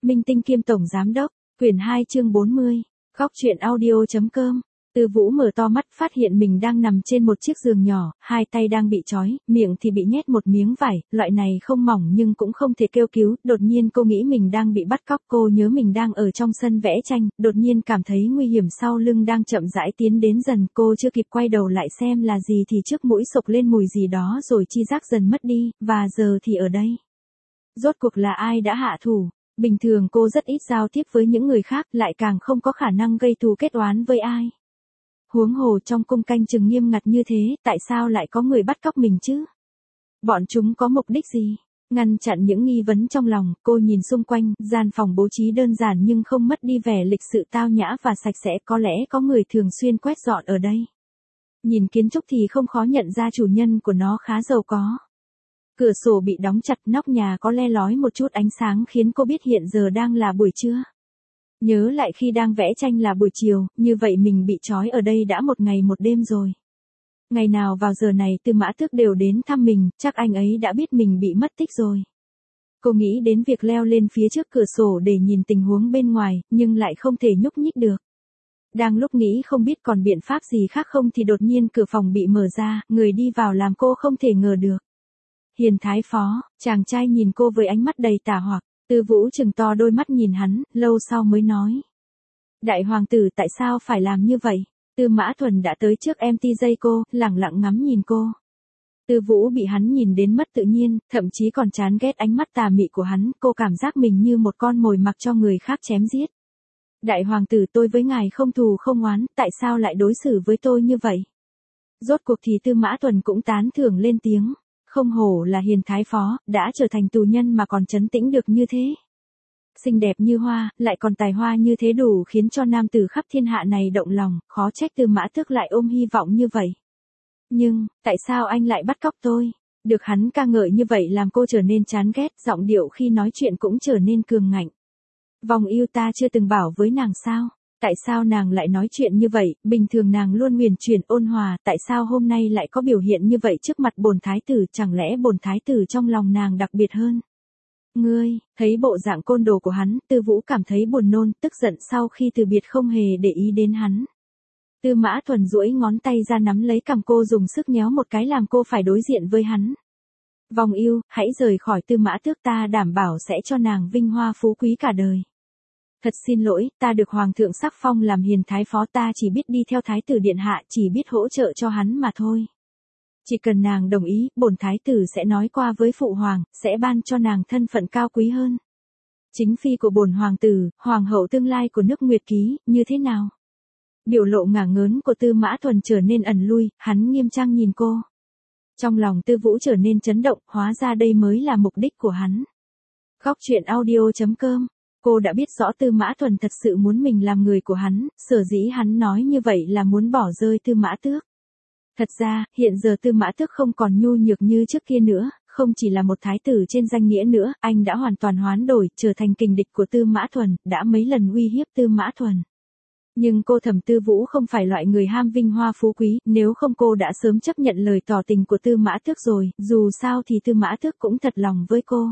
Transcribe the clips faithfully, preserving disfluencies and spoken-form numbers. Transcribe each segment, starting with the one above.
Minh tinh kiêm tổng giám đốc, quyển hai chương bốn mươi, góc truyện audio.com. Tư Vũ mở to mắt phát hiện mình đang nằm trên một chiếc giường nhỏ, hai tay đang bị trói, miệng thì bị nhét một miếng vải, loại này không mỏng nhưng cũng không thể kêu cứu, đột nhiên cô nghĩ mình đang bị bắt cóc, cô nhớ mình đang ở trong sân vẽ tranh, đột nhiên cảm thấy nguy hiểm sau lưng đang chậm rãi tiến đến dần, cô chưa kịp quay đầu lại xem là gì thì trước mũi sộc lên mùi gì đó rồi chi giác dần mất đi, và giờ thì ở đây. Rốt cuộc là ai đã hạ thủ? Bình thường cô rất ít giao tiếp với những người khác, lại càng không có khả năng gây thù kết oán với ai. Huống hồ trong cung canh chừng nghiêm ngặt như thế, tại sao lại có người bắt cóc mình chứ? Bọn chúng có mục đích gì? Ngăn chặn những nghi vấn trong lòng, cô nhìn xung quanh, gian phòng bố trí đơn giản nhưng không mất đi vẻ lịch sự tao nhã và sạch sẽ, có lẽ có người thường xuyên quét dọn ở đây. Nhìn kiến trúc thì không khó nhận ra chủ nhân của nó khá giàu có. Cửa sổ bị đóng chặt, nóc nhà có le lói một chút ánh sáng khiến cô biết hiện giờ đang là buổi trưa. Nhớ lại khi đang vẽ tranh là buổi chiều, như vậy mình bị trói ở đây đã một ngày một đêm rồi. Ngày nào vào giờ này Tư Mã Tước đều đến thăm mình, chắc anh ấy đã biết mình bị mất tích rồi. Cô nghĩ đến việc leo lên phía trước cửa sổ để nhìn tình huống bên ngoài, nhưng lại không thể nhúc nhích được. Đang lúc nghĩ không biết còn biện pháp gì khác không thì đột nhiên cửa phòng bị mở ra, người đi vào làm cô không thể ngờ được. Hiền Thái Phó, chàng trai nhìn cô với ánh mắt đầy tà hoặc. Tư Vũ trừng to đôi mắt nhìn hắn, lâu sau mới nói. Đại hoàng tử tại sao phải làm như vậy? Tư Mã Thuần đã tới trước em ti dây cô, lẳng lặng ngắm nhìn cô. Tư Vũ bị hắn nhìn đến mất tự nhiên, thậm chí còn chán ghét ánh mắt tà mị của hắn, cô cảm giác mình như một con mồi mặc cho người khác chém giết. Đại hoàng tử, tôi với ngài không thù không oán, tại sao lại đối xử với tôi như vậy? Rốt cuộc thì Tư Mã Thuần cũng tán thưởng lên tiếng. Không hổ là Hiền Thái Phó, đã trở thành tù nhân mà còn trấn tĩnh được như thế. Xinh đẹp như hoa, lại còn tài hoa như thế đủ khiến cho nam tử khắp thiên hạ này động lòng, khó trách Tư Mã Tước lại ôm hy vọng như vậy. Nhưng, tại sao anh lại bắt cóc tôi? Được hắn ca ngợi như vậy làm cô trở nên chán ghét, giọng điệu khi nói chuyện cũng trở nên cường ngạnh. Vòng yêu ta chưa từng bảo với nàng sao? Tại sao nàng lại nói chuyện như vậy, bình thường nàng luôn huyền chuyển ôn hòa, tại sao hôm nay lại có biểu hiện như vậy trước mặt bổn thái tử, chẳng lẽ bổn thái tử trong lòng nàng đặc biệt hơn? Ngươi, thấy bộ dạng côn đồ của hắn, Tư Vũ cảm thấy buồn nôn, tức giận sau khi từ biệt không hề để ý đến hắn. Tư Mã Thuần duỗi ngón tay ra nắm lấy cằm cô dùng sức nhéo một cái làm cô phải đối diện với hắn. Vòng yêu, hãy rời khỏi Tư Mã Tước, ta đảm bảo sẽ cho nàng vinh hoa phú quý cả đời. Thật xin lỗi, ta được Hoàng thượng sắc phong làm Hiền Thái Phó, ta chỉ biết đi theo Thái tử Điện Hạ, chỉ biết hỗ trợ cho hắn mà thôi. Chỉ cần nàng đồng ý, bổn Thái tử sẽ nói qua với Phụ Hoàng, sẽ ban cho nàng thân phận cao quý hơn. Chính phi của bổn Hoàng tử, Hoàng hậu tương lai của nước Nguyệt Ký, như thế nào? Biểu lộ ngả ngớn của Tư Mã Thuần trở nên ẩn lui, hắn nghiêm trang nhìn cô. Trong lòng Tư Vũ trở nên chấn động, hóa ra đây mới là mục đích của hắn. Góc truyện audio.com. Cô đã biết rõ Tư Mã Thuần thật sự muốn mình làm người của hắn, sở dĩ hắn nói như vậy là muốn bỏ rơi Tư Mã Tước. Thật ra, hiện giờ Tư Mã Tước không còn nhu nhược như trước kia nữa, không chỉ là một thái tử trên danh nghĩa nữa, anh đã hoàn toàn hoán đổi, trở thành kình địch của Tư Mã Thuần, đã mấy lần uy hiếp Tư Mã Thuần. Nhưng cô Thẩm Tư Vũ không phải loại người ham vinh hoa phú quý, nếu không cô đã sớm chấp nhận lời tỏ tình của Tư Mã Tước rồi, dù sao thì Tư Mã Tước cũng thật lòng với cô.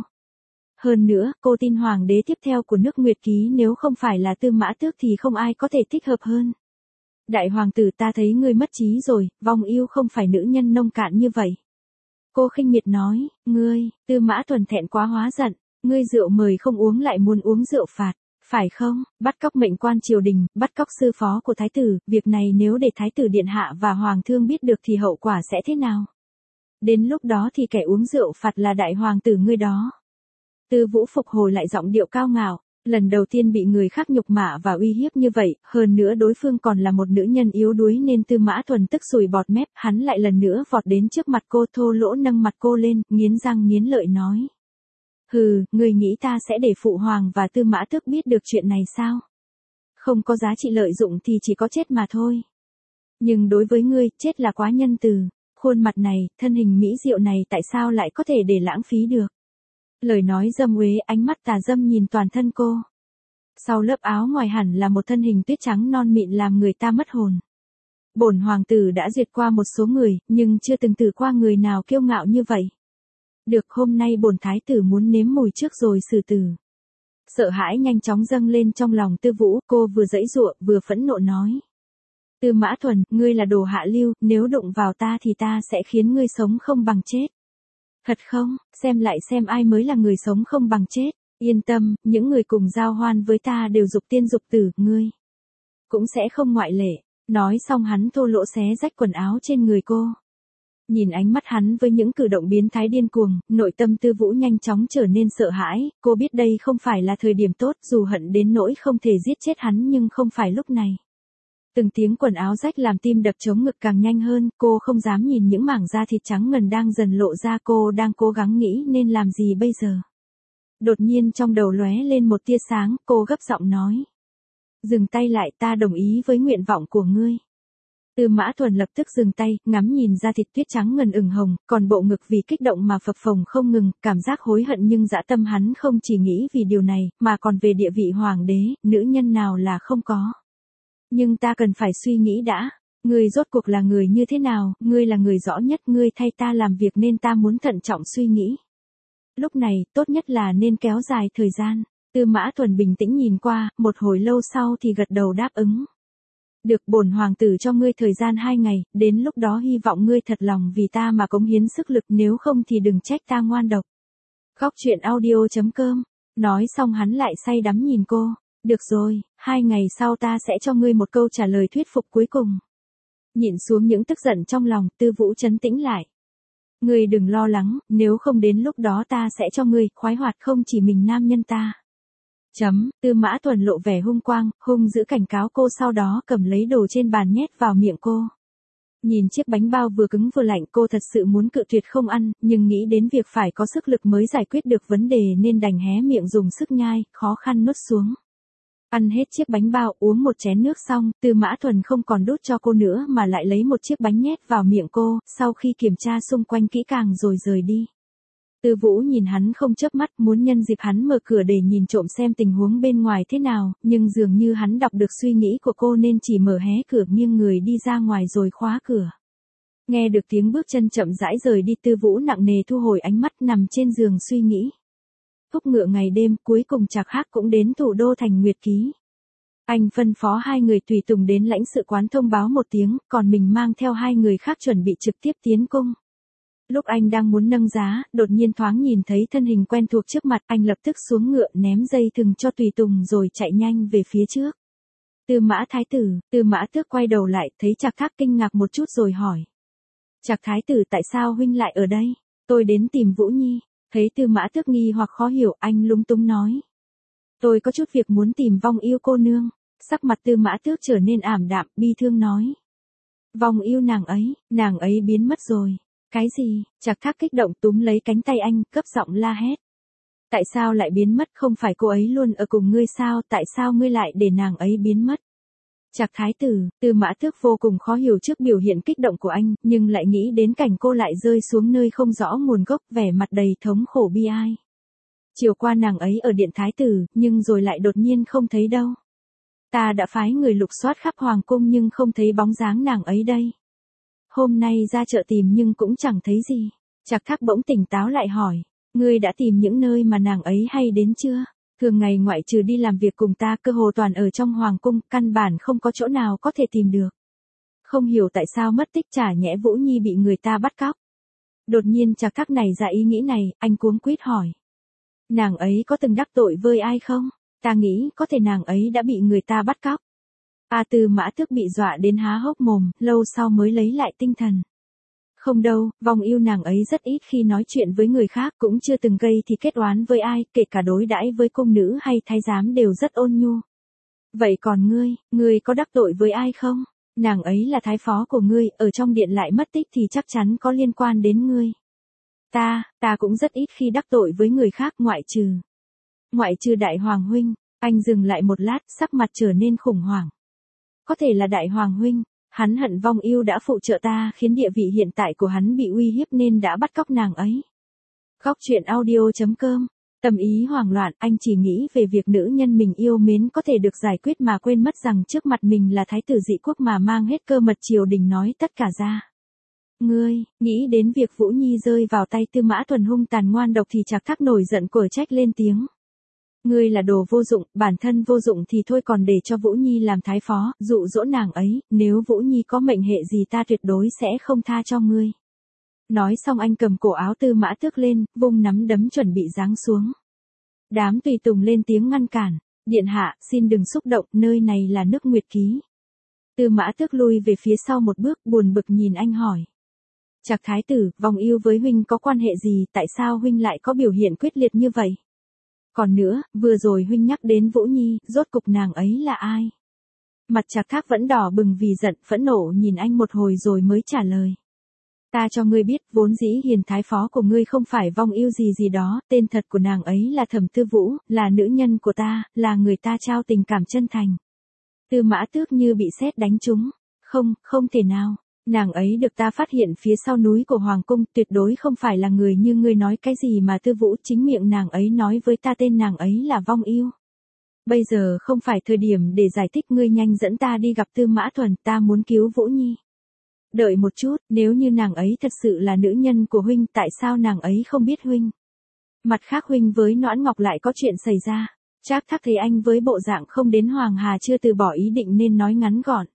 Hơn nữa, cô tin hoàng đế tiếp theo của nước Nguyệt Ký nếu không phải là Tư Mã Tước thì không ai có thể thích hợp hơn. Đại hoàng tử, ta thấy ngươi mất trí rồi, Vong yêu không phải nữ nhân nông cạn như vậy. Cô khinh miệt nói, ngươi, Tư Mã Thuần thẹn quá hóa giận, ngươi rượu mời không uống lại muốn uống rượu phạt, phải không? Bắt cóc mệnh quan triều đình, bắt cóc sư phó của thái tử, việc này nếu để thái tử điện hạ và hoàng thương biết được thì hậu quả sẽ thế nào? Đến lúc đó thì kẻ uống rượu phạt là đại hoàng tử ngươi đó. Tư Vũ phục hồi lại giọng điệu cao ngạo, lần đầu tiên bị người khác nhục mạ và uy hiếp như vậy, hơn nữa đối phương còn là một nữ nhân yếu đuối nên Tư Mã Thuần tức sùi bọt mép, hắn lại lần nữa vọt đến trước mặt cô, thô lỗ nâng mặt cô lên, nghiến răng nghiến lợi nói. Hừ, người nghĩ ta sẽ để Phụ Hoàng và Tư Mã Tước biết được chuyện này sao? Không có giá trị lợi dụng thì chỉ có chết mà thôi. Nhưng đối với ngươi, chết là quá nhân từ, khuôn mặt này, thân hình mỹ diệu này tại sao lại có thể để lãng phí được? Lời nói dâm uế, ánh mắt tà dâm nhìn toàn thân cô. Sau lớp áo ngoài hẳn là một thân hình tuyết trắng non mịn làm người ta mất hồn. Bổn hoàng tử đã duyệt qua một số người, nhưng chưa từng từ qua người nào kiêu ngạo như vậy. Được, hôm nay bổn thái tử muốn nếm mùi trước rồi xử tử. Sợ hãi nhanh chóng dâng lên trong lòng Tư Vũ, cô vừa giãy giụa, vừa phẫn nộ nói. Tư Mã Thuần, ngươi là đồ hạ lưu, nếu đụng vào ta thì ta sẽ khiến ngươi sống không bằng chết. Thật không, xem lại xem ai mới là người sống không bằng chết. Yên tâm, những người cùng giao hoan với ta đều dục tiên dục tử, ngươi cũng sẽ không ngoại lệ. Nói xong hắn thô lỗ xé rách quần áo trên người cô. Nhìn ánh mắt hắn với những cử động biến thái điên cuồng, nội tâm Tư Vũ nhanh chóng trở nên sợ hãi, cô biết đây không phải là thời điểm tốt, dù hận đến nỗi không thể giết chết hắn nhưng không phải lúc này. Từng tiếng quần áo rách làm tim đập trống ngực càng nhanh hơn, cô không dám nhìn những mảng da thịt trắng ngần đang dần lộ ra, cô đang cố gắng nghĩ nên làm gì bây giờ. Đột nhiên trong đầu lóe lên một tia sáng, cô gấp giọng nói. Dừng tay lại, ta đồng ý với nguyện vọng của ngươi. Tư Mã Thuần lập tức dừng tay, ngắm nhìn da thịt tuyết trắng ngần ửng hồng, còn bộ ngực vì kích động mà phập phồng không ngừng, cảm giác hối hận nhưng dã tâm hắn không chỉ nghĩ vì điều này, mà còn về địa vị hoàng đế, nữ nhân nào là không có. Nhưng ta cần phải suy nghĩ đã, ngươi rốt cuộc là người như thế nào, ngươi là người rõ nhất, ngươi thay ta làm việc nên ta muốn thận trọng suy nghĩ. Lúc này, tốt nhất là nên kéo dài thời gian. Tư Mã Thuần bình tĩnh nhìn qua, một hồi lâu sau thì gật đầu đáp ứng. Được, bổn hoàng tử cho ngươi thời gian hai ngày, đến lúc đó hy vọng ngươi thật lòng vì ta mà cống hiến sức lực, nếu không thì đừng trách ta ngoan độc. Khóc chuyện audio chấm com. Nói xong hắn lại say đắm nhìn cô. Được rồi, hai ngày sau ta sẽ cho ngươi một câu trả lời thuyết phục cuối cùng. Nhịn xuống những tức giận trong lòng, Tư Vũ trấn tĩnh lại. Ngươi đừng lo lắng, nếu không đến lúc đó ta sẽ cho ngươi khoái hoạt không chỉ mình nam nhân ta. Chấm, Tư Mã Thuần lộ vẻ hung quang, hung dữ cảnh cáo cô, sau đó cầm lấy đồ trên bàn nhét vào miệng cô. Nhìn chiếc bánh bao vừa cứng vừa lạnh, cô thật sự muốn cự tuyệt không ăn, nhưng nghĩ đến việc phải có sức lực mới giải quyết được vấn đề nên đành hé miệng dùng sức nhai, khó khăn nuốt xuống. Ăn hết chiếc bánh bao, uống một chén nước xong, Tư Mã Thuần không còn đút cho cô nữa mà lại lấy một chiếc bánh nhét vào miệng cô, sau khi kiểm tra xung quanh kỹ càng rồi rời đi. Tư Vũ nhìn hắn không chớp mắt, muốn nhân dịp hắn mở cửa để nhìn trộm xem tình huống bên ngoài thế nào, nhưng dường như hắn đọc được suy nghĩ của cô nên chỉ mở hé cửa nghiêng người đi ra ngoài rồi khóa cửa. Nghe được tiếng bước chân chậm rãi rời đi, Tư Vũ nặng nề thu hồi ánh mắt, nằm trên giường suy nghĩ. Thúc ngựa ngày đêm, cuối cùng Trạc Hắc cũng đến thủ đô thành Nguyệt Ký. Anh phân phó hai người tùy tùng đến lãnh sự quán thông báo một tiếng, còn mình mang theo hai người khác chuẩn bị trực tiếp tiến cung. Lúc anh đang muốn nâng giá, đột nhiên thoáng nhìn thấy thân hình quen thuộc trước mặt, anh lập tức xuống ngựa ném dây thừng cho tùy tùng rồi chạy nhanh về phía trước. Tư Mã Thái Tử, Tư Mã Tước quay đầu lại, thấy Trạc Hắc kinh ngạc một chút rồi hỏi. Trạc Thái Tử, tại sao huynh lại ở đây? Tôi đến tìm Vũ Nhi. Thấy Tư Mã Tước nghi hoặc khó hiểu, anh lúng túng nói. Tôi có chút việc muốn tìm Vong Yêu cô nương. Sắc mặt Tư Mã Tước trở nên ảm đạm, bi thương nói. Vong Yêu nàng ấy, nàng ấy biến mất rồi. Cái gì? Trạc Hắc kích động túm lấy cánh tay anh, cấp giọng la hét. Tại sao lại biến mất, không phải cô ấy luôn ở cùng ngươi sao, tại sao ngươi lại để nàng ấy biến mất? Trạc Thái Tử, Tư Mã Tước vô cùng khó hiểu trước biểu hiện kích động của anh, nhưng lại nghĩ đến cảnh cô lại rơi xuống nơi không rõ nguồn gốc, vẻ mặt đầy thống khổ bi ai. Chiều qua nàng ấy ở điện Thái Tử, nhưng rồi lại đột nhiên không thấy đâu. Ta đã phái người lục soát khắp hoàng cung nhưng không thấy bóng dáng nàng ấy đây. Hôm nay ra chợ tìm nhưng cũng chẳng thấy gì. Trạc Hắc bỗng tỉnh táo lại hỏi, ngươi đã tìm những nơi mà nàng ấy hay đến chưa? Thường ngày ngoại trừ đi làm việc cùng ta, cơ hồ toàn ở trong hoàng cung, căn bản không có chỗ nào có thể tìm được. Không hiểu tại sao mất tích, chả nhẽ Vũ Nhi bị người ta bắt cóc. Đột nhiên Trạc Hắc này ra ý nghĩ này, anh cuống quýt hỏi. Nàng ấy có từng đắc tội với ai không? Ta nghĩ có thể nàng ấy đã bị người ta bắt cóc. A Tư Mã Tước bị dọa đến há hốc mồm, lâu sau mới lấy lại tinh thần. Không đâu, Vong Yêu nàng ấy rất ít khi nói chuyện với người khác, cũng chưa từng gây thì kết oán với ai, kể cả đối đãi với cung nữ hay thái giám đều rất ôn nhu. Vậy còn ngươi, ngươi có đắc tội với ai không? Nàng ấy là thái phó của ngươi, ở trong điện lại mất tích thì chắc chắn có liên quan đến ngươi. Ta, ta cũng rất ít khi đắc tội với người khác, ngoại trừ. Ngoại trừ Đại Hoàng huynh. Anh dừng lại một lát, sắc mặt trở nên khủng hoảng. Có thể là Đại Hoàng huynh, hắn hận Vong Yêu đã phụ trợ ta, khiến địa vị hiện tại của hắn bị uy hiếp nên đã bắt cóc nàng ấy. Khóc chuyện audio chấm com. Tâm ý hoảng loạn, anh chỉ nghĩ về việc nữ nhân mình yêu mến có thể được giải quyết mà quên mất rằng trước mặt mình là thái tử dị quốc mà mang hết cơ mật triều đình nói tất cả ra. Ngươi, nghĩ đến việc Vũ Nhi rơi vào tay Tư Mã Thuần hung tàn ngoan độc thì Trạc Hắc nổi giận quở trách lên tiếng. Ngươi là đồ vô dụng, bản thân vô dụng thì thôi còn để cho Vũ Nhi làm thái phó, dụ dỗ nàng ấy, nếu Vũ Nhi có mệnh hệ gì ta tuyệt đối sẽ không tha cho ngươi. Nói xong anh cầm cổ áo Tư Mã Tước lên, vung nắm đấm chuẩn bị giáng xuống. Đám tùy tùng lên tiếng ngăn cản, điện hạ, xin đừng xúc động, nơi này là nước Nguyệt Ký. Tư Mã Tước lui về phía sau một bước, buồn bực nhìn anh hỏi. Trạc thái tử, vòng yêu với huynh có quan hệ gì, tại sao huynh lại có biểu hiện quyết liệt như vậy? Còn nữa, vừa rồi huynh nhắc đến Vũ Nhi, rốt cục nàng ấy là ai? Mặt Trạc Thác vẫn đỏ bừng vì giận, phẫn nộ nhìn anh một hồi rồi mới trả lời. Ta cho ngươi biết, vốn dĩ hiền thái phó của ngươi không phải vong yêu gì gì đó, tên thật của nàng ấy là Thẩm Tư Vũ, là nữ nhân của ta, là người ta trao tình cảm chân thành. Tư Mã Tước như bị sét đánh trúng. Không, không thể nào. Nàng ấy được ta phát hiện phía sau núi của Hoàng Cung, tuyệt đối không phải là người như ngươi nói cái gì mà Tư Vũ, chính miệng nàng ấy nói với ta tên nàng ấy là vong yêu. Bây giờ không phải thời điểm để giải thích, ngươi nhanh dẫn ta đi gặp Tư Mã Thuần, ta muốn cứu Vũ Nhi. Đợi một chút, nếu như nàng ấy thật sự là nữ nhân của huynh, tại sao nàng ấy không biết huynh? Mặt khác huynh với Noãn Ngọc lại có chuyện xảy ra. Trác Thác thấy anh với bộ dạng không đến Hoàng Hà chưa từ bỏ ý định nên nói ngắn gọn.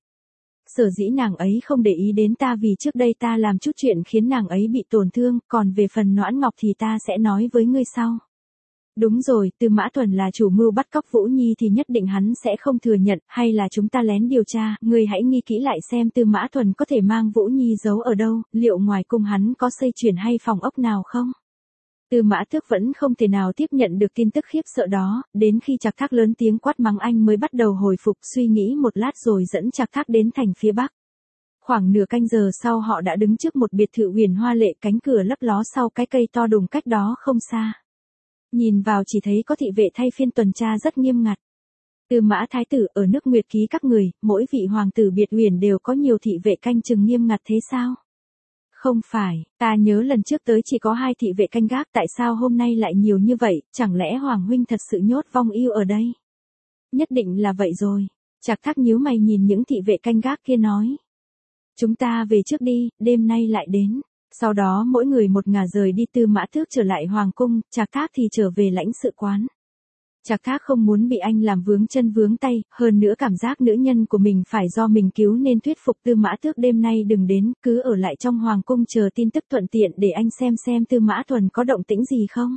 Sở dĩ nàng ấy không để ý đến ta vì trước đây ta làm chút chuyện khiến nàng ấy bị tổn thương, còn về phần Noãn Ngọc thì ta sẽ nói với ngươi sau. Đúng rồi, Tư Mã Thuần là chủ mưu bắt cóc Vũ Nhi thì nhất định hắn sẽ không thừa nhận, hay là chúng ta lén điều tra, ngươi hãy nghi kỹ lại xem Tư Mã Thuần có thể mang Vũ Nhi giấu ở đâu, liệu ngoài cung hắn có xây chuyển hay phòng ốc nào không? Tư Mã Tước vẫn không thể nào tiếp nhận được tin tức khiếp sợ đó, đến khi Trạc Thác lớn tiếng quát mắng anh mới bắt đầu hồi phục, suy nghĩ một lát rồi dẫn Trạc Thác đến thành phía bắc. Khoảng nửa canh giờ sau họ đã đứng trước một biệt thự huyền hoa lệ, cánh cửa lấp ló sau cái cây to đùng cách đó không xa. Nhìn vào chỉ thấy có thị vệ thay phiên tuần tra rất nghiêm ngặt. Tư Mã thái tử, ở nước Nguyệt Ký các người, mỗi vị hoàng tử biệt huyền đều có nhiều thị vệ canh chừng nghiêm ngặt thế sao? Không phải, ta nhớ lần trước tới chỉ có hai thị vệ canh gác, tại sao hôm nay lại nhiều như vậy, chẳng lẽ Hoàng huynh thật sự nhốt vong yêu ở đây? Nhất định là vậy rồi. Trạc Thác nhíu mày nhìn những thị vệ canh gác kia nói. Chúng ta về trước đi, đêm nay lại đến. Sau đó mỗi người một ngả rời đi. Tư Mã Tước trở lại Hoàng cung, Trạc Thác thì trở về lãnh sự quán. Trạc Thác không muốn bị anh làm vướng chân vướng tay, hơn nữa cảm giác nữ nhân của mình phải do mình cứu nên thuyết phục Tư Mã Tước đêm nay đừng đến, cứ ở lại trong Hoàng cung chờ tin tức thuận tiện để anh xem xem Tư Mã Thuần có động tĩnh gì không.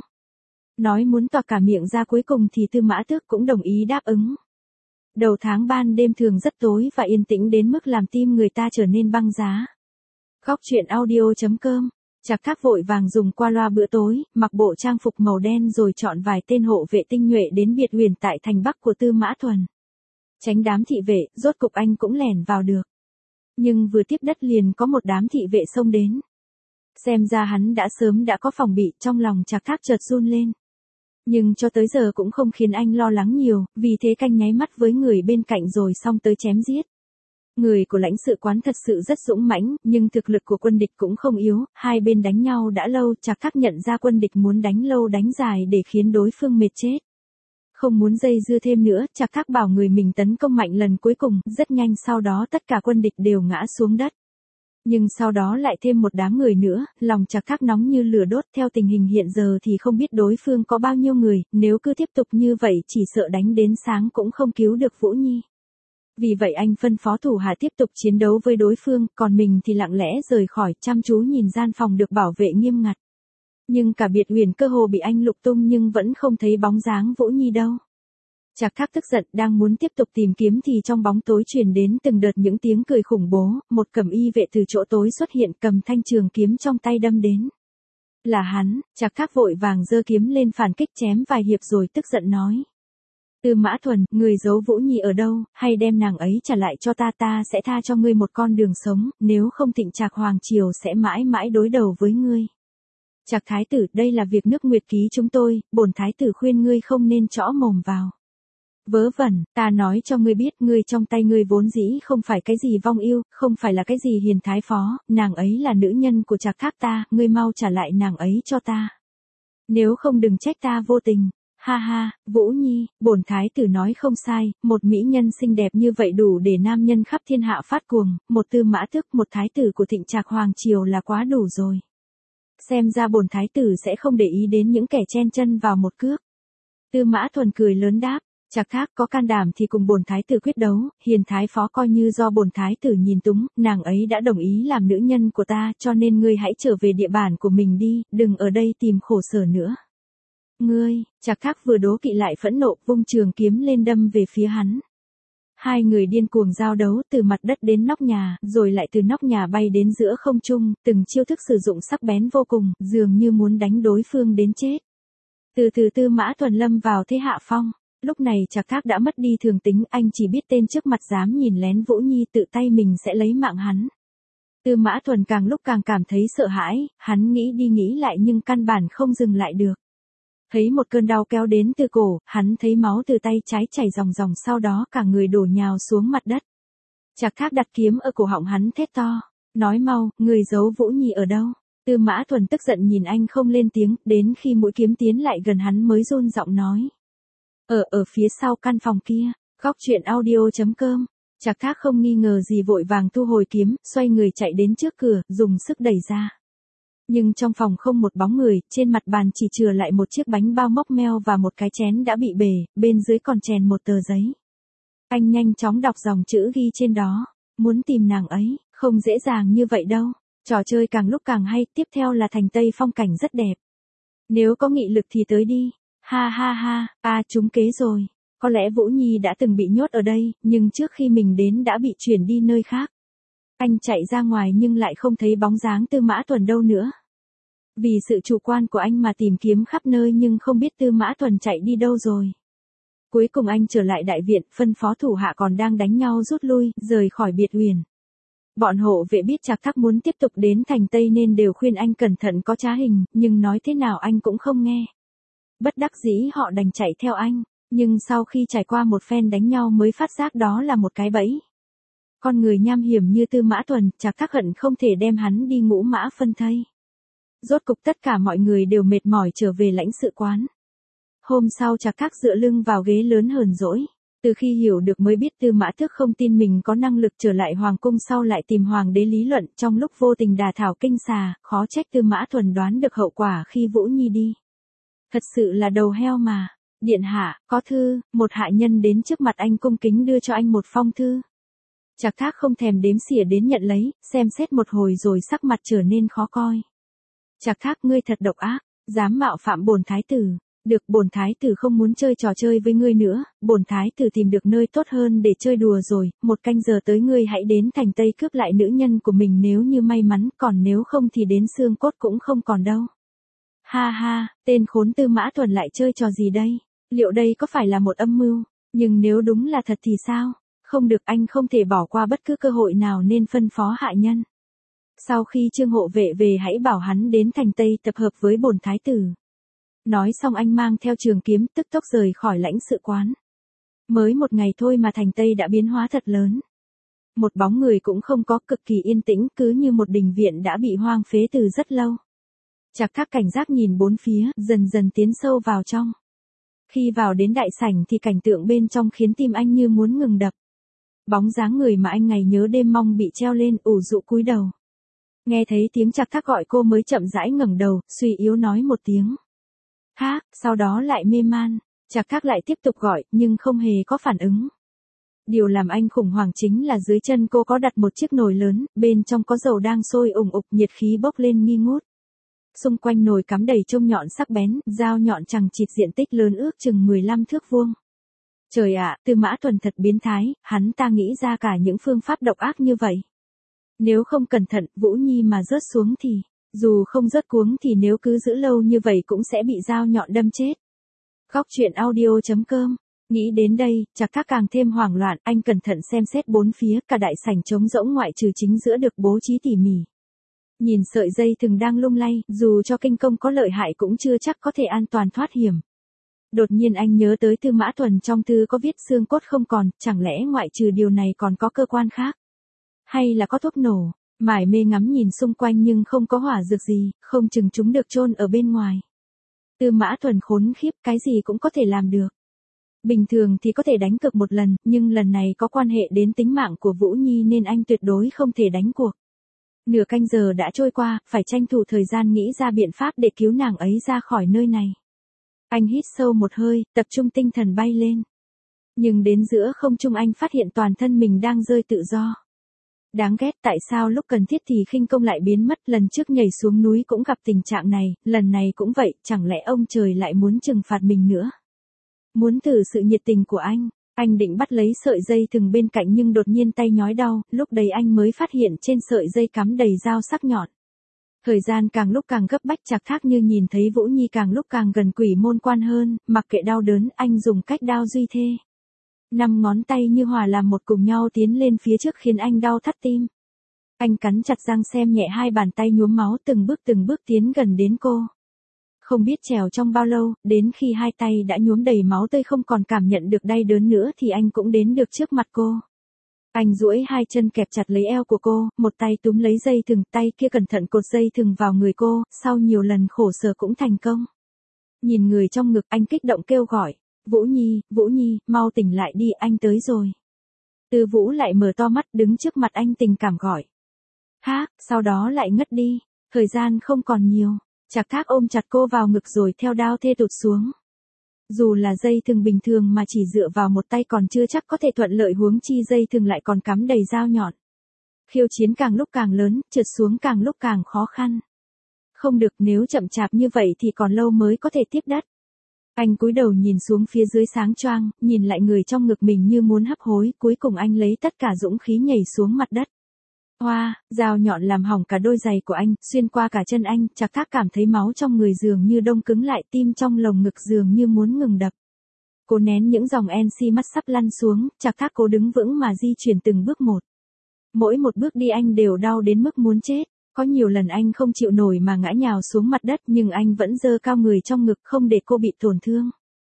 Nói muốn toạc cả miệng ra cuối cùng thì Tư Mã Tước cũng đồng ý đáp ứng. Đầu tháng ban đêm thường rất tối và yên tĩnh đến mức làm tim người ta trở nên băng giá. Góc truyện audio chấm com. Trạc Thác vội vàng dùng qua loa bữa tối, mặc bộ trang phục màu đen rồi chọn vài tên hộ vệ tinh nhuệ đến biệt huyền tại thành bắc của Tư Mã Thuần. Tránh đám thị vệ, rốt cục anh cũng lẻn vào được. Nhưng vừa tiếp đất liền có một đám thị vệ xông đến. Xem ra hắn đã sớm đã có phòng bị, trong lòng Trạc Thác chợt run lên. Nhưng cho tới giờ cũng không khiến anh lo lắng nhiều, vì thế canh nháy mắt với người bên cạnh rồi xong tới chém giết. Người của lãnh sự quán thật sự rất dũng mãnh, nhưng thực lực của quân địch cũng không yếu, hai bên đánh nhau đã lâu, Trạc Thác nhận ra quân địch muốn đánh lâu đánh dài để khiến đối phương mệt chết. Không muốn dây dưa thêm nữa, Trạc Thác bảo người mình tấn công mạnh lần cuối cùng, rất nhanh sau đó tất cả quân địch đều ngã xuống đất. Nhưng sau đó lại thêm một đám người nữa, lòng Trạc Thác nóng như lửa đốt, theo tình hình hiện giờ thì không biết đối phương có bao nhiêu người, nếu cứ tiếp tục như vậy chỉ sợ đánh đến sáng cũng không cứu được Vũ Nhi. Vì vậy anh phân phó thủ hạ tiếp tục chiến đấu với đối phương, còn mình thì lặng lẽ rời khỏi, chăm chú nhìn gian phòng được bảo vệ nghiêm ngặt. Nhưng cả biệt huyền cơ hồ bị anh lục tung nhưng vẫn không thấy bóng dáng Vũ Nhi đâu. Trạc Thác tức giận đang muốn tiếp tục tìm kiếm thì trong bóng tối truyền đến từng đợt những tiếng cười khủng bố, một cẩm y vệ từ chỗ tối xuất hiện cầm thanh trường kiếm trong tay đâm đến. Là hắn, Trạc Thác vội vàng giơ kiếm lên phản kích chém vài hiệp rồi tức giận nói. Tư Mã Thuần, người giấu Vũ Nhi ở đâu, hay đem nàng ấy trả lại cho ta, ta sẽ tha cho ngươi một con đường sống, nếu không Thịnh Trạc Hoàng Triều sẽ mãi mãi đối đầu với ngươi. Trạc thái tử, đây là việc nước Nguyệt Ký chúng tôi, bổn thái tử khuyên ngươi không nên chõ mồm vào. Vớ vẩn, ta nói cho ngươi biết, ngươi trong tay ngươi vốn dĩ không phải cái gì vong yêu, không phải là cái gì hiền thái phó, nàng ấy là nữ nhân của Trạc Thác ta, ngươi mau trả lại nàng ấy cho ta. Nếu không đừng trách ta vô tình. Ha ha, Vũ Nhi, bổn thái tử nói không sai, một mỹ nhân xinh đẹp như vậy đủ để nam nhân khắp thiên hạ phát cuồng, một Tư Mã Tước, một thái tử của Thịnh Trạc Hoàng Triều là quá đủ rồi. Xem ra bổn thái tử sẽ không để ý đến những kẻ chen chân vào một cước. Tư Mã Thuần cười lớn đáp, Trạc Thác có can đảm thì cùng bổn thái tử quyết đấu, Hiền thái phó coi như do bổn thái tử nhìn túng, nàng ấy đã đồng ý làm nữ nhân của ta, cho nên ngươi hãy trở về địa bàn của mình đi, đừng ở đây tìm khổ sở nữa. Ngươi, Trạc Thác vừa đố kỵ lại phẫn nộ, vung trường kiếm lên đâm về phía hắn. Hai người điên cuồng giao đấu từ mặt đất đến nóc nhà, rồi lại từ nóc nhà bay đến giữa không trung, từng chiêu thức sử dụng sắc bén vô cùng, dường như muốn đánh đối phương đến chết. Từ từ Tư Mã Thuần lâm vào thế hạ phong. Lúc này Trạc Thác đã mất đi thường tính, anh chỉ biết tên trước mặt dám nhìn lén Vũ Nhi tự tay mình sẽ lấy mạng hắn. Tư Mã Thuần càng lúc càng cảm thấy sợ hãi, hắn nghĩ đi nghĩ lại nhưng căn bản không dừng lại được. Thấy một cơn đau kéo đến từ cổ, hắn thấy máu từ tay trái chảy ròng ròng, sau đó cả người đổ nhào xuống mặt đất. Trạc Thác đặt kiếm ở cổ họng hắn thét to, nói mau, người giấu Vũ Nhi ở đâu? Tư Mã Thuần tức giận nhìn anh không lên tiếng, đến khi mũi kiếm tiến lại gần hắn mới run giọng nói. Ở ở phía sau căn phòng kia, góc truyện audio chấm com. Trạc Thác không nghi ngờ gì vội vàng thu hồi kiếm, xoay người chạy đến trước cửa, dùng sức đẩy ra. Nhưng trong phòng không một bóng người, trên mặt bàn chỉ chừa lại một chiếc bánh bao mốc meo và một cái chén đã bị bể, bên dưới còn chèn một tờ giấy. Anh nhanh chóng đọc dòng chữ ghi trên đó, muốn tìm nàng ấy, không dễ dàng như vậy đâu. Trò chơi càng lúc càng hay, tiếp theo là thành Tây phong cảnh rất đẹp. Nếu có nghị lực thì tới đi. Ha ha ha, à trúng kế rồi. Có lẽ Vũ Nhi đã từng bị nhốt ở đây, nhưng trước khi mình đến đã bị chuyển đi nơi khác. Anh chạy ra ngoài nhưng lại không thấy bóng dáng Tư Mã Thuần đâu nữa. Vì sự chủ quan của anh mà tìm kiếm khắp nơi nhưng không biết Tư Mã Thuần chạy đi đâu rồi. Cuối cùng anh trở lại đại viện, phân phó thủ hạ còn đang đánh nhau rút lui, rời khỏi biệt uyển. Bọn hộ vệ biết Trạc Thác muốn tiếp tục đến thành Tây nên đều khuyên anh cẩn thận có trá hình, nhưng nói thế nào anh cũng không nghe. Bất đắc dĩ họ đành chạy theo anh, nhưng sau khi trải qua một phen đánh nhau mới phát giác đó là một cái bẫy. Con người nham hiểm như Tư Mã Thuần, Trạc Thác hận không thể đem hắn đi ngũ mã phân thây. Rốt cục tất cả mọi người đều mệt mỏi trở về lãnh sự quán. Hôm sau Trạc Thác dựa lưng vào ghế lớn hờn dỗi. Từ khi hiểu được mới biết Tư Mã Tước không tin mình có năng lực trở lại hoàng cung, sau lại tìm hoàng đế lý luận, trong lúc vô tình đả thảo kinh xà, khó trách Tư Mã Thuần đoán được hậu quả khi Vũ Nhi đi. Thật sự là đầu heo mà. Điện hạ, có thư, một hạ nhân đến trước mặt anh cung kính đưa cho anh một phong thư. Trạc Thác không thèm đếm xỉa đến nhận lấy, xem xét một hồi rồi sắc mặt trở nên khó coi. Trạc Thác, ngươi thật độc ác, dám mạo phạm bổn thái tử. Được, bổn thái tử không muốn chơi trò chơi với ngươi nữa, bổn thái tử tìm được nơi tốt hơn để chơi đùa rồi, một canh giờ tới ngươi hãy đến thành Tây cướp lại nữ nhân của mình nếu như may mắn, còn nếu không thì đến xương cốt cũng không còn đâu. Ha ha, tên khốn Tư Mã Thuần lại chơi trò gì đây? Liệu đây có phải là một âm mưu? Nhưng nếu đúng là thật thì sao? Không được, anh không thể bỏ qua bất cứ cơ hội nào nên phân phó hạ nhân. Sau khi Trương hộ vệ về hãy bảo hắn đến thành Tây tập hợp với bổn thái tử. Nói xong anh mang theo trường kiếm tức tốc rời khỏi lãnh sự quán. Mới một ngày thôi mà thành Tây đã biến hóa thật lớn. Một bóng người cũng không có, cực kỳ yên tĩnh, cứ như một đình viện đã bị hoang phế từ rất lâu. Trạc Thác cảnh giác nhìn bốn phía, dần dần tiến sâu vào trong. Khi vào đến đại sảnh thì cảnh tượng bên trong khiến tim anh như muốn ngừng đập. Bóng dáng người mà anh ngày nhớ đêm mong bị treo lên, ủ rũ cúi đầu. Nghe thấy tiếng Trạc Thác gọi cô mới chậm rãi ngẩng đầu, suy yếu nói một tiếng. Thác, sau đó lại mê man. Trạc Thác lại tiếp tục gọi, nhưng không hề có phản ứng. Điều làm anh khủng hoảng chính là dưới chân cô có đặt một chiếc nồi lớn, bên trong có dầu đang sôi ủng ục, nhiệt khí bốc lên nghi ngút. Xung quanh nồi cắm đầy chông nhọn sắc bén, dao nhọn chằng chịt diện tích lớn ước chừng mười lăm thước vuông. Trời ạ, Tư Mã Thuần thật biến thái, hắn ta nghĩ ra cả những phương pháp độc ác như vậy. Nếu không cẩn thận, Vũ Nhi mà rớt xuống thì, dù không rớt cuống thì nếu cứ giữ lâu như vậy cũng sẽ bị dao nhọn đâm chết. Góc truyện audio chấm com. Nghĩ đến đây, Trạc Thác càng thêm hoảng loạn, anh cẩn thận xem xét bốn phía, cả đại sảnh trống rỗng ngoại trừ chính giữa được bố trí tỉ mỉ. Nhìn sợi dây thừng đang lung lay, dù cho kinh công có lợi hại cũng chưa chắc có thể an toàn thoát hiểm. Đột nhiên anh nhớ tới Tư Mã Thuần trong thư có viết xương cốt không còn, chẳng lẽ ngoại trừ điều này còn có cơ quan khác? Hay là có thuốc nổ? Mải mê ngắm nhìn xung quanh nhưng không có hỏa dược gì, không chừng chúng được chôn ở bên ngoài. Tư Mã Thuần khốn khiếp, cái gì cũng có thể làm được. Bình thường thì có thể đánh cược một lần, nhưng lần này có quan hệ đến tính mạng của Vũ Nhi nên anh tuyệt đối không thể đánh cuộc. Nửa canh giờ đã trôi qua, phải tranh thủ thời gian nghĩ ra biện pháp để cứu nàng ấy ra khỏi nơi này. Anh hít sâu một hơi, tập trung tinh thần bay lên. Nhưng đến giữa không trung anh phát hiện toàn thân mình đang rơi tự do. Đáng ghét, tại sao lúc cần thiết thì khinh công lại biến mất, lần trước nhảy xuống núi cũng gặp tình trạng này, lần này cũng vậy, chẳng lẽ ông trời lại muốn trừng phạt mình nữa? Muốn thử sự nhiệt tình của anh, anh định bắt lấy sợi dây thừng bên cạnh nhưng đột nhiên tay nhói đau, lúc đấy anh mới phát hiện trên sợi dây cắm đầy dao sắc nhọn. Thời gian càng lúc càng gấp bách, Trạc Thác như nhìn thấy Vũ Nhi càng lúc càng gần quỷ môn quan hơn, mặc kệ đau đớn, anh dùng cách đao duy thê. Năm ngón tay như hòa làm một cùng nhau tiến lên phía trước khiến anh đau thắt tim. Anh cắn chặt răng xem nhẹ hai bàn tay nhuốm máu từng bước từng bước tiến gần đến cô. Không biết trèo trong bao lâu, đến khi hai tay đã nhuốm đầy máu tươi không còn cảm nhận được đau đớn nữa thì anh cũng đến được trước mặt cô. Anh duỗi hai chân kẹp chặt lấy eo của cô, một tay túm lấy dây thừng, tay kia cẩn thận cột dây thừng vào người cô, sau nhiều lần khổ sở cũng thành công. Nhìn người trong ngực, anh kích động kêu gọi, Vũ Nhi, Vũ Nhi, mau tỉnh lại đi, anh tới rồi. Tư Vũ lại mở to mắt đứng trước mặt anh tình cảm gọi. Ha, sau đó lại ngất đi, thời gian không còn nhiều, Trạc Thác ôm chặt cô vào ngực rồi theo đao thê tụt xuống. Dù là dây thừng bình thường mà chỉ dựa vào một tay còn chưa chắc có thể thuận lợi, huống chi dây thừng lại còn cắm đầy dao nhọn. Khiêu chiến càng lúc càng lớn, trượt xuống càng lúc càng khó khăn. Không được, nếu chậm chạp như vậy thì còn lâu mới có thể tiếp đất. Anh cúi đầu nhìn xuống phía dưới sáng choang, nhìn lại người trong ngực mình như muốn hấp hối, cuối cùng anh lấy tất cả dũng khí nhảy xuống mặt đất. Hoa, dao nhọn làm hỏng cả đôi giày của anh, xuyên qua cả chân anh, Trạc Thác cảm thấy máu trong người dường như đông cứng lại, tim trong lồng ngực dường như muốn ngừng đập. Cố nén những dòng en xê mắt sắp lăn xuống, Trạc Thác cố đứng vững mà di chuyển từng bước một. Mỗi một bước đi anh đều đau đến mức muốn chết, có nhiều lần anh không chịu nổi mà ngã nhào xuống mặt đất nhưng anh vẫn giơ cao người trong ngực không để cô bị tổn thương.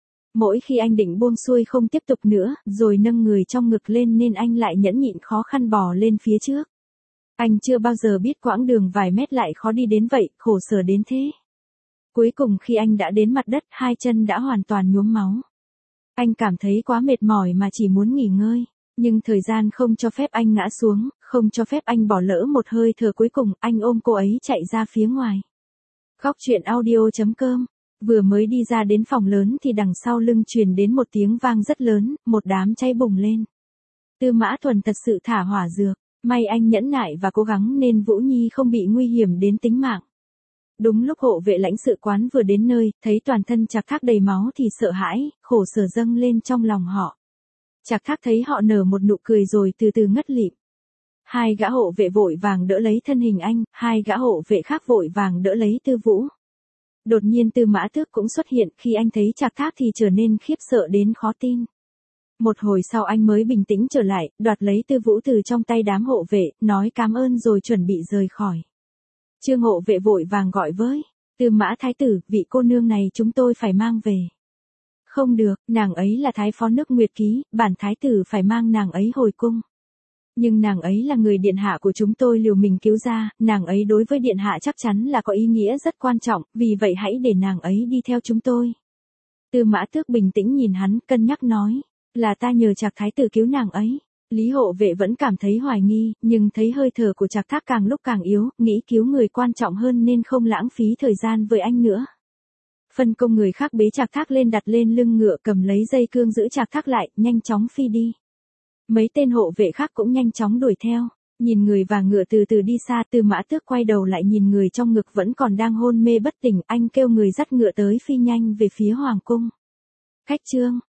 Mỗi khi anh định buông xuôi không tiếp tục nữa, rồi nâng người trong ngực lên nên anh lại nhẫn nhịn khó khăn bò lên phía trước. Anh chưa bao giờ biết quãng đường vài mét lại khó đi đến vậy, khổ sở đến thế. Cuối cùng khi anh đã đến mặt đất, hai chân đã hoàn toàn nhuốm máu. Anh cảm thấy quá mệt mỏi mà chỉ muốn nghỉ ngơi, nhưng thời gian không cho phép anh ngã xuống, không cho phép anh bỏ lỡ một hơi thở cuối cùng, anh ôm cô ấy chạy ra phía ngoài. Góc truyện audio chấm com. Vừa mới đi ra đến phòng lớn thì đằng sau lưng truyền đến một tiếng vang rất lớn, một đám cháy bùng lên. Tư Mã Thuần thật sự thả hỏa dược. May anh nhẫn nại và cố gắng nên Vũ Nhi không bị nguy hiểm đến tính mạng. Đúng lúc hộ vệ lãnh sự quán vừa đến nơi, thấy toàn thân Trạc Thác đầy máu thì sợ hãi, khổ sở dâng lên trong lòng họ. Trạc Thác thấy họ nở một nụ cười rồi từ từ ngất lịm. Hai gã hộ vệ vội vàng đỡ lấy thân hình anh, hai gã hộ vệ khác vội vàng đỡ lấy Tư Vũ. Đột nhiên Tư Mã Tước cũng xuất hiện, khi anh thấy Trạc Thác thì trở nên khiếp sợ đến khó tin. Một hồi sau anh mới bình tĩnh trở lại, đoạt lấy Tư Vũ từ trong tay đám hộ vệ, nói cảm ơn rồi chuẩn bị rời khỏi. Trương hộ vệ vội vàng gọi với, Tư Mã Thái tử, vị cô nương này chúng tôi phải mang về. Không được, nàng ấy là thái phó nước Nguyệt Ký, bản thái tử phải mang nàng ấy hồi cung. Nhưng nàng ấy là người điện hạ của chúng tôi liều mình cứu ra, nàng ấy đối với điện hạ chắc chắn là có ý nghĩa rất quan trọng, vì vậy hãy để nàng ấy đi theo chúng tôi. Tư Mã Tước bình tĩnh nhìn hắn, cân nhắc nói. Là ta nhờ Trạc thái tử cứu nàng ấy. Lý hộ vệ vẫn cảm thấy hoài nghi, nhưng thấy hơi thở của Trạc Thác càng lúc càng yếu, nghĩ cứu người quan trọng hơn nên không lãng phí thời gian với anh nữa. Phân công người khác bế Trạc Thác lên đặt lên lưng ngựa, cầm lấy dây cương giữ Trạc Thác lại, nhanh chóng phi đi. Mấy tên hộ vệ khác cũng nhanh chóng đuổi theo. Nhìn người và ngựa từ từ đi xa, Tư Mã Tước quay đầu lại nhìn người trong ngực vẫn còn đang hôn mê bất tỉnh, anh kêu người dắt ngựa tới phi nhanh về phía hoàng cung. Khách trương.